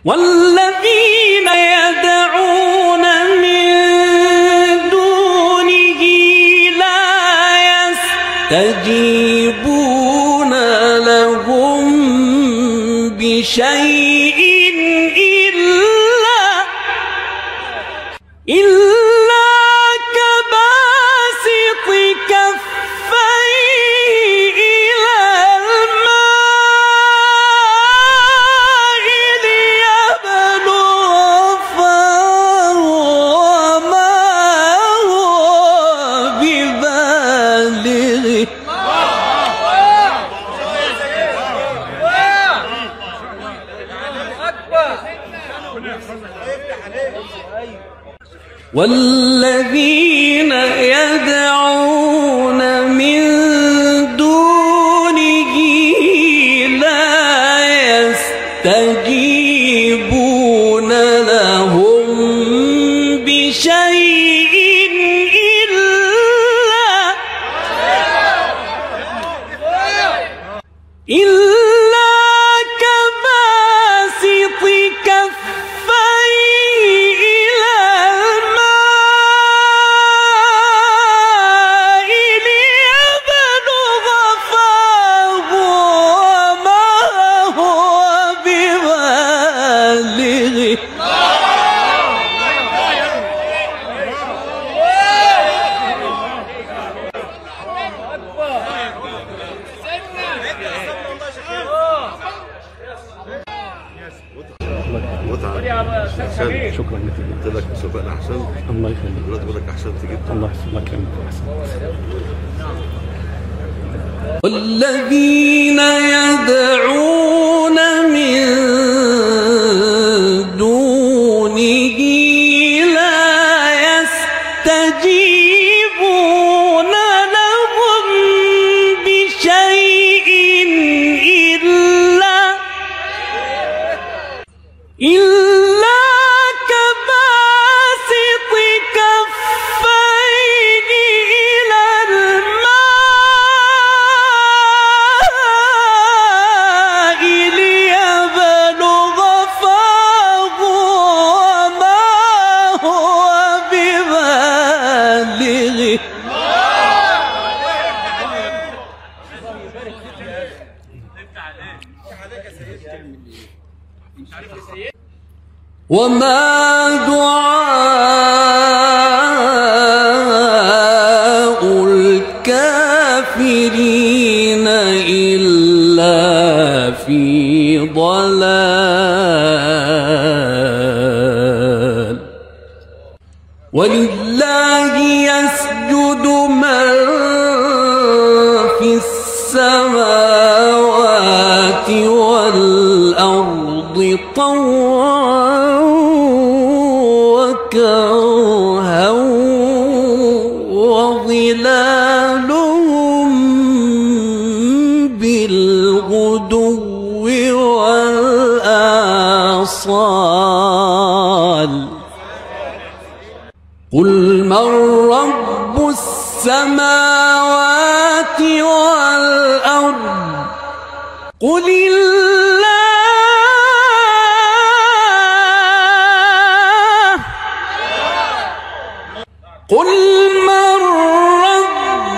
والذين يدعون من دونه لا يستجيبون لهم بشيء إلا كباسط كفيه إلى الماء ليبلغ فاه وما هو ببالغه والذين يدعون من دونه لا يستجيبون لهم بشيء إلا كباسط كفيه إلى الماء ليبلغ فاه وما هو ببالغه شكرا لك. قلت لك مسابقة أحسن. الله يخليك. دلوقتي بقول لك أحسنت جدا. الله يكرمك. والذين يدعون من دونه لا يستجيبون لهم بشيء إلا كباسط كفيه إلى الماء ليبلغ فاه وما هو ببالغه وما دعاء الكافرين إلا في ضلال ولله يسجد من في السماوات والأرض طوعا وكرها وظلالهم بالغدو والآصال قل من رب السماوات والأرض قل قل من رب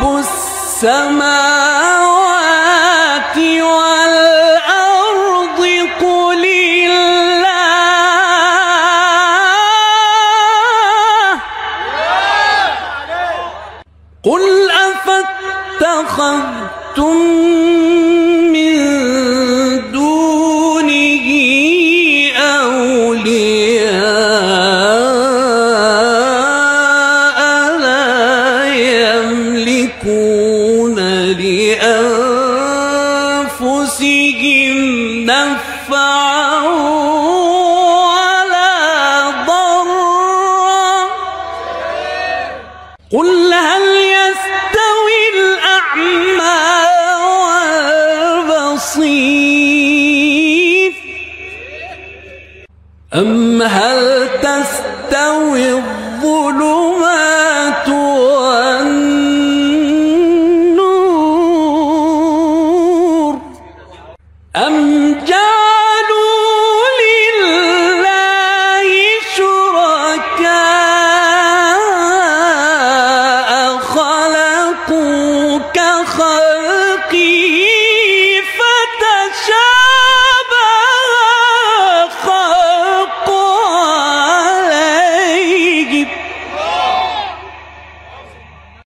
السماوات والأرض قل الله قل أفاتخذتم من دونه أولياء يملكون لأنفسهم نفعا ولا ضرا قل هل يستوي الأعمى والبصير أم هل تستوي الظلمات